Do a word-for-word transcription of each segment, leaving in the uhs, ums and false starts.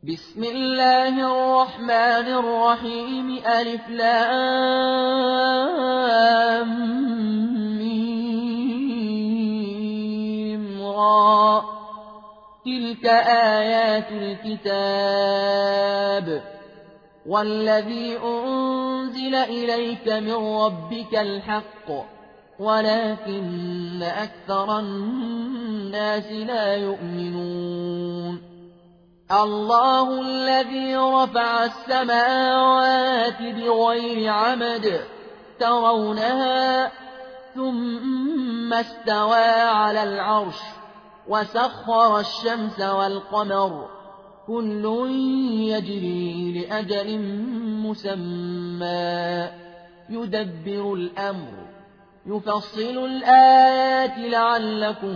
بسم الله الرحمن الرحيم ألف لام ميم را تلك آيات الكتاب والذي أنزل إليك من ربك الحق ولكن أكثر الناس لا يؤمنون الله الذي رفع السماوات بغير عمد ترونها ثم استوى على العرش وسخر الشمس والقمر كل يجري لأجل مسمى يدبر الأمر يفصل الآيات لعلكم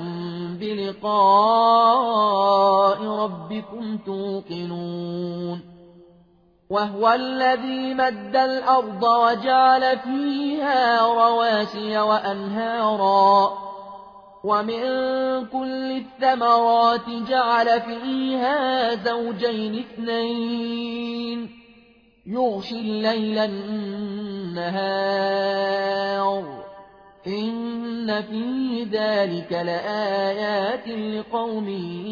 بلقاء ربكم توقنون وهو الذي مد الأرض وجعل فيها رواسي وأنهارا ومن كل الثمرات جعل فيها زوجين اثنين يغشي الليل النهار إن في ذلك لآيات لقوم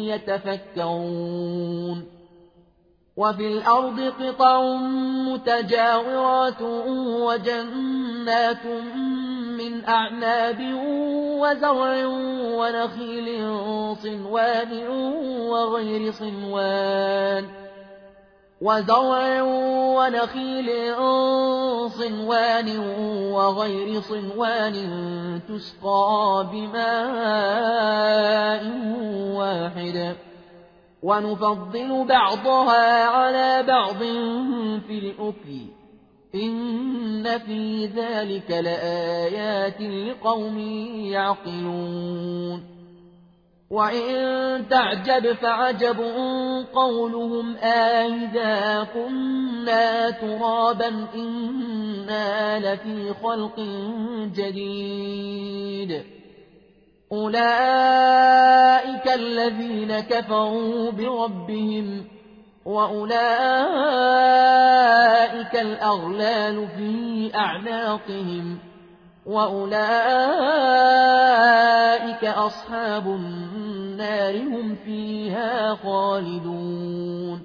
يتفكرون وفي الأرض قطع متجاورات وجنات من أعناب وزرع ونخيل صنوان وغير صنوان وزرع ونخيل صنوان وغير صنوان تسقى بماء واحد ونفضل بعضها على بعض في الأكل إن في ذلك لآيات لقوم يعقلون وإن تعجب فعجب قولهم أإذا كنا ترابا إنا لفي خلق جديد أولئك الذين كفروا بربهم وأولئك الأغلال في أعناقهم وأولئك أصحاب النار هم فيها خالدون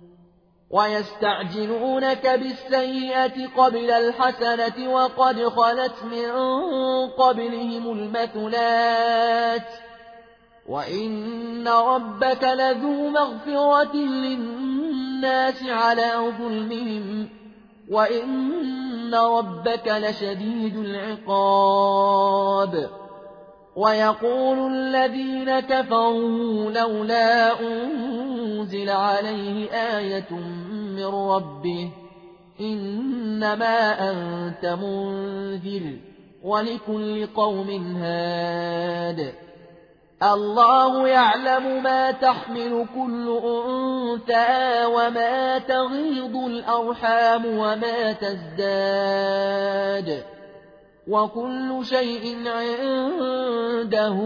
ويستعجلونك بالسيئة قبل الحسنة وقد خلت من قبلهم المثلات وإن ربك لذو مغفرة للناس على ظلمهم وإن ربك لشديد العقاب ويقول الذين كفروا لولا أنزل عليه آية من ربه إنما أنت منذر ولكل قوم هاد الله يعلم ما تحمل كل أنثى وما تغيض الأرحام وما تزداد وكل شيء عنده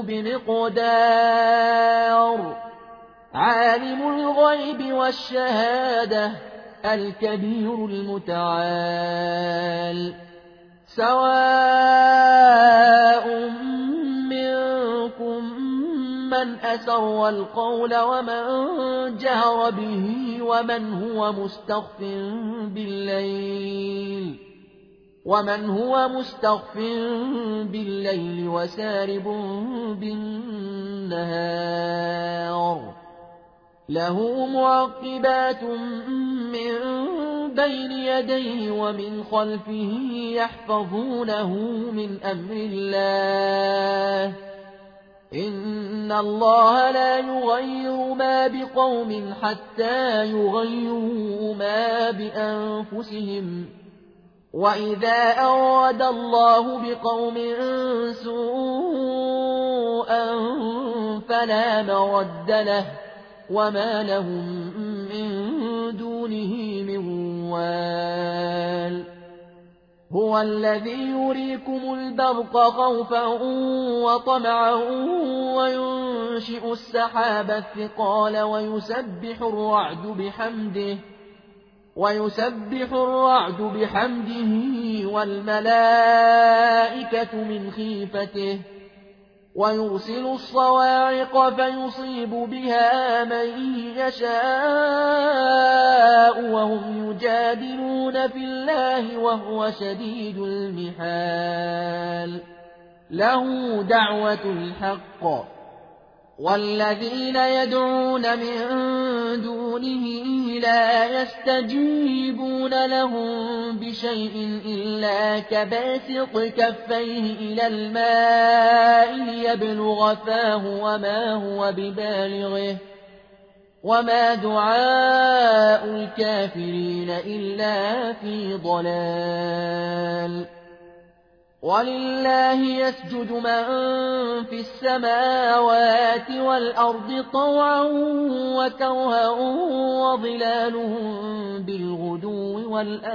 بمقدار عالم الغيب والشهادة الكبير المتعال سواء منكم من أسر القول ومن جهر به ومن هو مستخف بالليل ومن هو مستخف بالليل وسارب بالنهار له معقبات من بين يديه ومن خلفه يحفظونه من أمر الله إن الله لا يغير ما بقوم حتى يغيروا ما بأنفسهم وإذا أراد الله بقوم سوءا فلا مرد له وما لهم من دونه من وال هو الذي يريكم البرق خوفا وطمعا وينشئ السحاب الثقال ويسبح الرعد بحمده ويسبح الرعد بحمده والملائكة من خيفته ويرسل الصواعق فيصيب بها من يشاء وهم يجادلون في الله وهو شديد المحال له دعوة الحق والذين يدعون من دونه لا يستجيبون لهم بشيء إلا كباسط كفيه إلى الماء ليبلغ فاه وما هو ببالغه وما دعاء الكافرين إلا في ضلال ولله يسجد من في السماوات والأرض طوعا وكرها وظلالهم بالغدو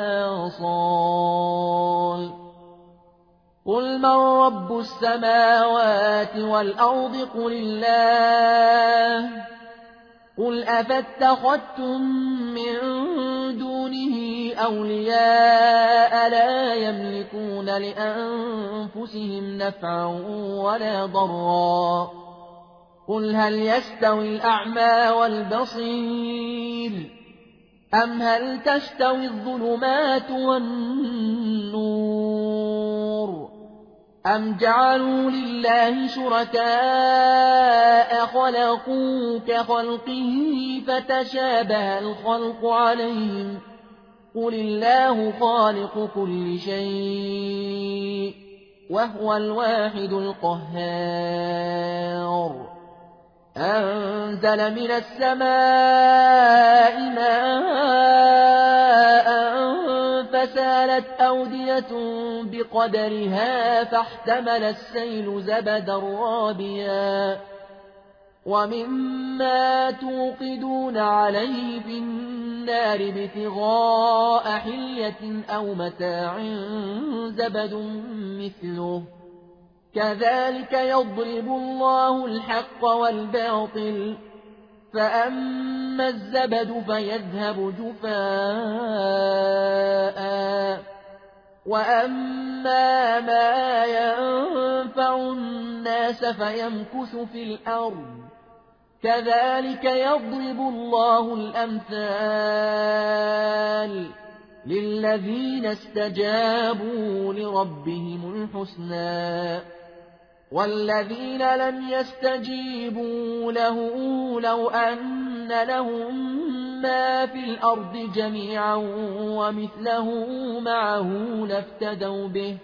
والآصال قل من رب السماوات والأرض قل الله قل أفاتخذتم من دونه أولياء لا يملكون لأنفسهم نفعا ولا ضرا قل هل يستوي الأعمى والبصير أم هل تستوي الظلمات والنور أم جعلوا لله شركاء خلقوا كخلقه فتشابه الخلق عليهم قل الله خالق كل شيء وهو الواحد القهار أنزل من السماء ماء فسالت أودية بقدرها فاحتمل السيل زبدا رابيا ومما توقدون عليه في النار ابتغاء حلية أو متاع زبد مثله كذلك يضرب الله الحق والباطل فأما الزبد فيذهب جفاء وأما ما ينفع الناس فيمكث في الأرض كذلك يضرب الله الأمثال للذين استجابوا لربهم الحسنى والذين لم يستجيبوا له لو أن لهم ما في الأرض جميعا ومثله معه لافتدوا به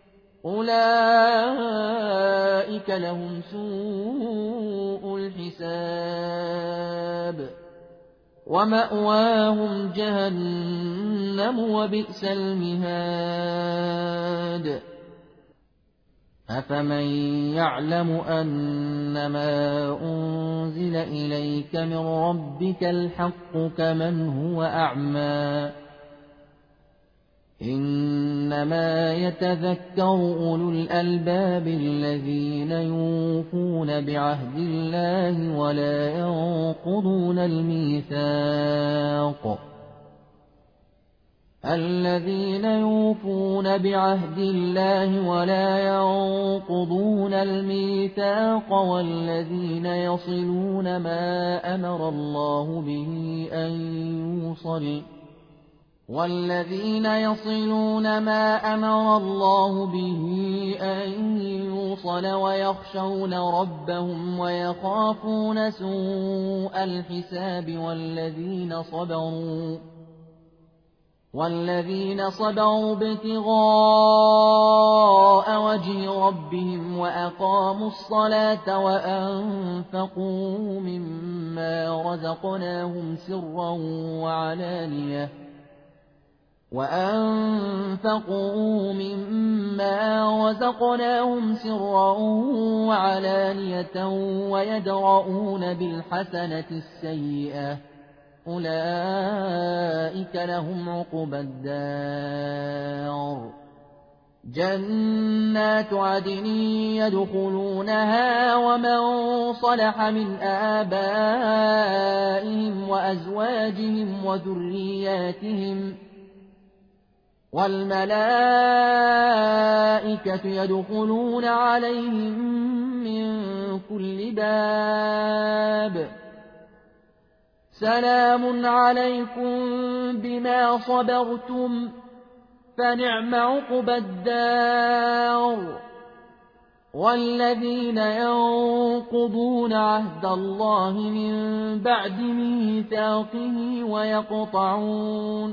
أولئك لهم سوء الحساب ومأواهم جهنم وبئس المهاد أفمن يعلم أنما أنزل إليك من ربك الحق كمن هو أعمى إنما يتذكر أولو الألباب الذين يوفون بعهد الله ولا ينقضون الميثاق الذين يوفون بعهد الله ولا ينقضون الميثاق والذين يصلون ما أمر الله به أن يوصل والذين يصلون ما أمر الله به أن يوصل ويخشون ربهم ويخافون سوء الحساب والذين صبروا والذين صبروا ابتغاء وجه ربهم وأقاموا الصلاة وأنفقوا مما رزقناهم سرا وعلانية وأنفقوا مما رزقناهم سرا وعلانية ويدرؤون بالحسنة السيئة أولئك لهم عقبى الدار جنات عدن يدخلونها ومن صلح من آبائهم وأزواجهم وذرياتهم والملائكة يدخلون عليهم من كل باب سلام عليكم بما صبرتم فنعم عقبى الدار. والذين ينقضون عهد الله من بعد ميثاقه ويقطعون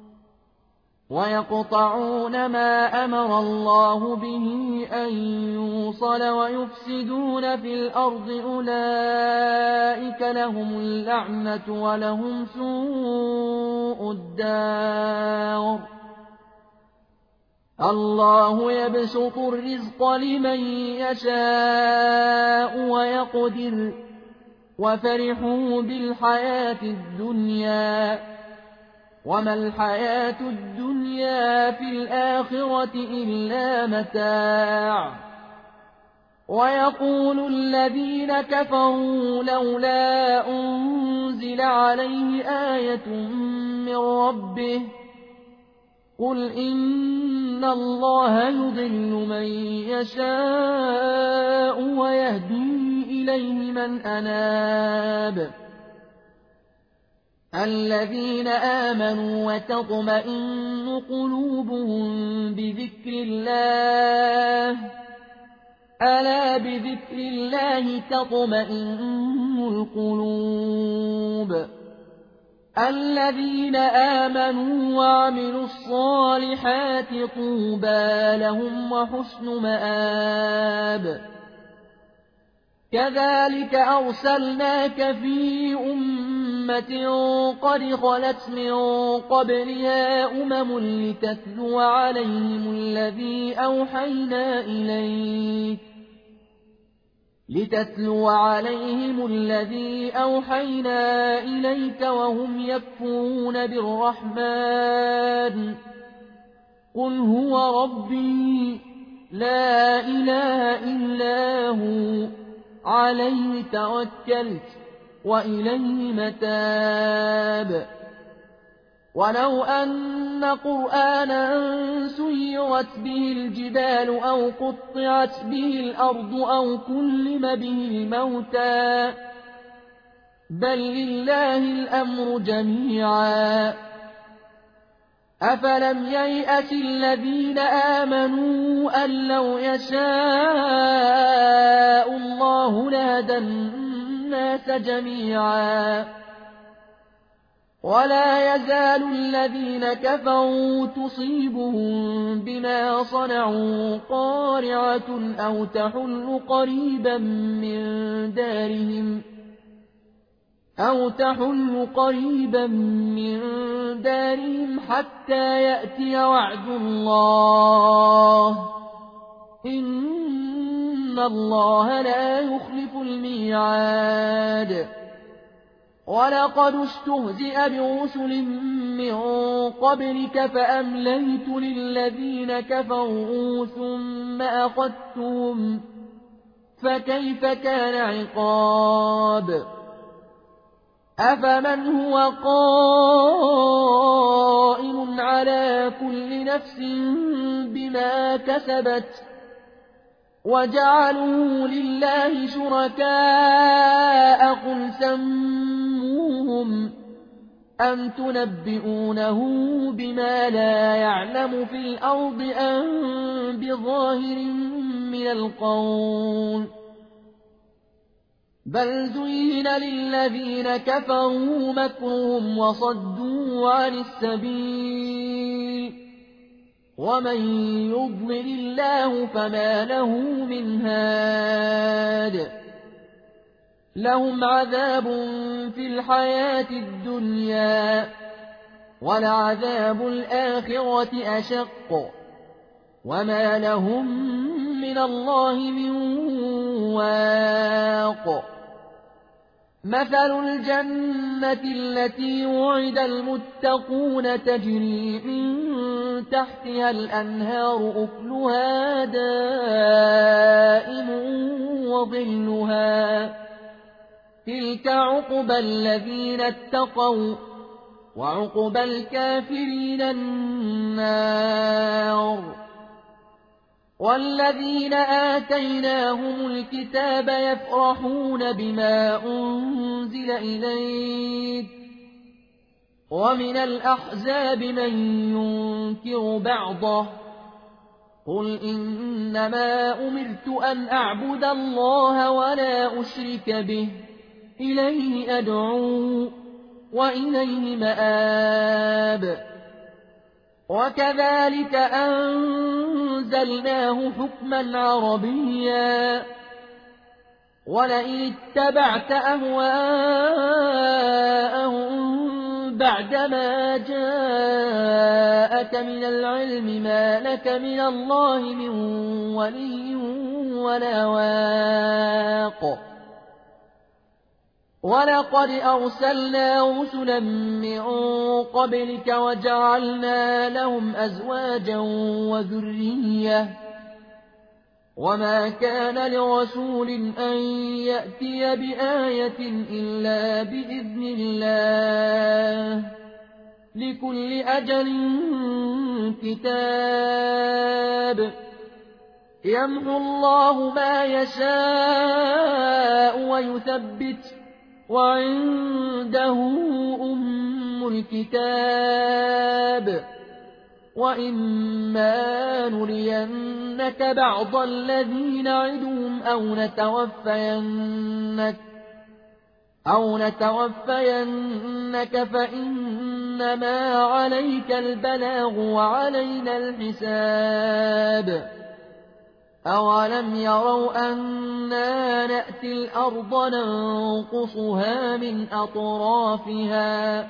ويقطعون ما أمر الله به أن يوصل ويفسدون في الأرض أولئك لهم اللعنة ولهم سوء الدار. الله يبسط الرزق لمن يشاء ويقدر وفرحوا بالحياة الدنيا وما الحياة الدنيا في الآخرة إلا متاع. ويقول الذين كفروا لولا أنزل عليه آية من ربه قل إن الله يضل من يشاء ويهدي إليه من أناب. الذين آمنوا وتطمئن قلوبهم بذكر الله ألا بذكر الله تطمئن القلوب. الذين آمنوا وعملوا الصالحات طوبى لهم وحسن مآب. كذلك أرسلناك في أمة قد خلت من قبلها أمم لتتلو عليهم الذي أوحينا إليك لتتلو عليهم الذي أوحينا إليك وهم يكفرون بالرحمن قل هو ربي لا إله إلا هو عليه توكلت وإليه متاب. ولو أن قرآنا سيرت به الجبال أو قطعت به الأرض أو كلم به الموتى بل لله الأمر جميعا أفلم ييأس الذين آمنوا أن لو يشاء الله لهدى الناس جميعا ولا يزال الذين كفروا تصيبهم بما صنعوا قارعة أو تحل قريبا من دارهم أو تحل قريبا من دارهم حتى يأتي وعد الله إن الله لا يخلف الميعاد. ولقد استهزئ برسل من قبلك فأمليت للذين كفروا ثم أخذتهم فكيف كان عقاب. أفمن هو قائم على كل نفس بما كسبت وجعلوا لله شركاء قل سموهم أم تنبئونه بما لا يعلم في الأرض أم بظاهر من القول بل زين للذين كفروا مكرهم وصدوا عن السبيل ومن يضلل الله فما له من هاد. لهم عذاب في الحياة الدنيا ولعذاب الآخرة أشق وما لهم من الله من واق. مثل الجنة التي وعد المتقون تجري من تحتها الأنهار أكلها دائم وظلها تلك عقبى الذين اتقوا وعقبى الكافرين النار والذين آتيناهم الكتاب يفرحون بما أنزل إليك ومن الأحزاب من ينكر بعضه قل إنما أمرت أن أعبد الله ولا أشرك به إليه أدعو وإليه مآب وكذلك أنزلناه حكما عربيا ولئن اتبعت أهواءهم بعدما جاءك من العلم ما لك من الله من ولي ولا واق ولقد أرسلنا رسلا من قبلك وجعلنا لهم أزواجا وذرية وما كان لرسول أن يأتي بآية إلا بإذن الله لكل أجل كتاب يمحو الله ما يشاء ويثبت وعنده أم الكتاب وإما نرينك بعض الذين نعدهم أو نتوفينك أو نتوفينك فإنما عليك البلاغ وعلينا الحساب أولم يروا أنا نأتي الأرض ننقصها من أطرافها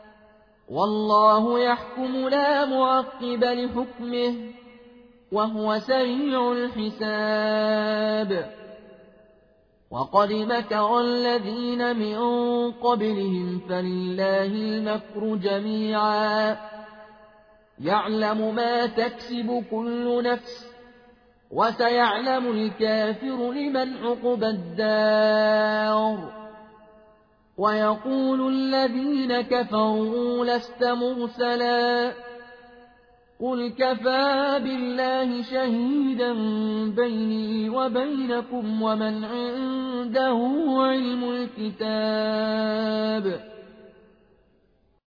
والله يحكم لا معقب لحكمه وهو سريع الحساب وقد مكر الذين من قبلهم فلله المكر جميعا يعلم ما تكسب كل نفس وسيعلم الكافر لمن عقبى الدار ويقول الذين كفروا لست مرسلا قل كفى بالله شهيدا بيني وبينكم ومن عنده علم الكتاب